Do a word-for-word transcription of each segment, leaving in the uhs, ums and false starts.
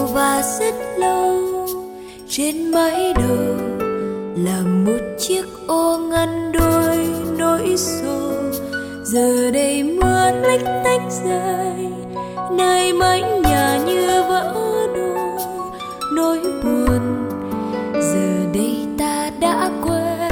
và rất lâu. Trên mái đầu là một chiếc ô ngăn đôi nỗi sầu. Giờ đây mưa lách tách dài, nơi mái nhà như vỡ đôi nỗi buồn. Giờ đây ta đã quen.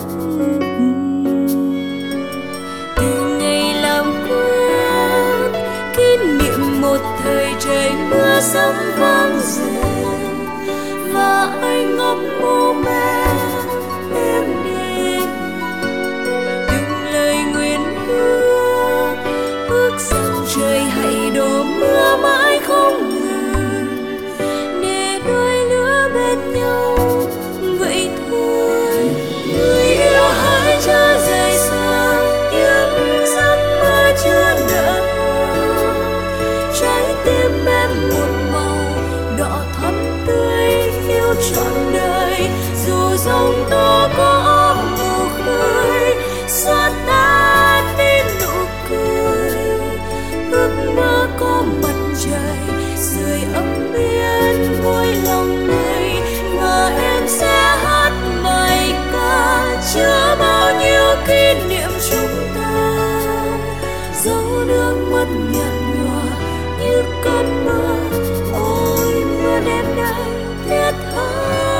Từ ngày làm quen, kỷ niệm một thời trời mưa sấm vang rền, và anh ngắm mô me em đi. Từng lời nguyện ước, ước rằng trời hãy đổ mưa mãi không ngừng, để đôi lứa bên nhau. Vậy thôi, người yêu hãy cho rời xa những giấc mơ chưa nở. Trái tim em một màu đỏ thắm tươi yêu trọn đời. Dù giông tố có mù khơi, xóa tan đi nụ cười. Ước mơ có mặt trời sưởi ấm yên ngôi lòng này, và em sẽ hát bài ca chứa bao nhiêu kỷ niệm chúng ta. Dấu nước mắt nhạt nhòa như cơn mưa, ôi mưa đêm nay thiết tha.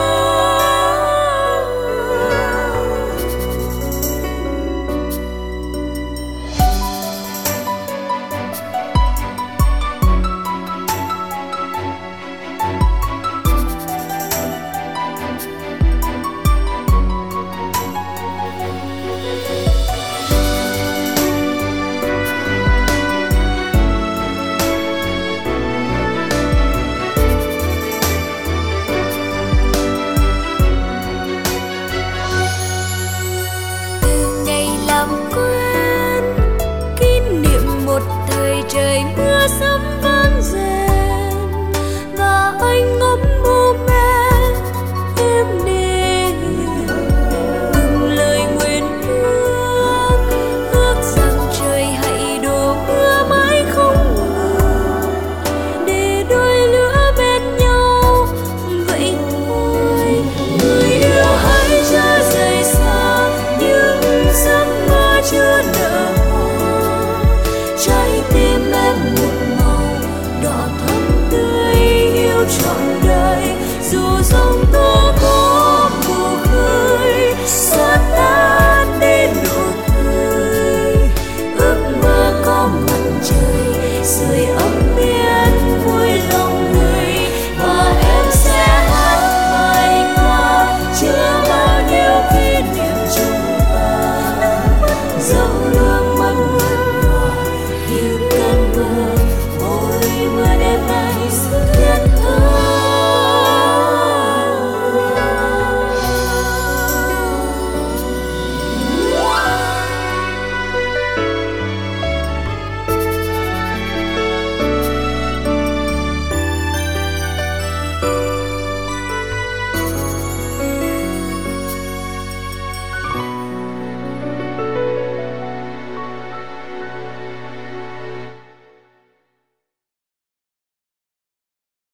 Trời mưa sấm vang rền, và anh ngắm mô me em đi. Từng lời nguyện ước, ước rằng trời hãy đổ mưa mãi không ngừng, để đôi lứa bên nhau. Vậy thôi, người yêu hãy cho rời xa những giấc mơ chưa nở. Trái tim em một màu đỏ thắm tươi yêu trọn đời. Dù giông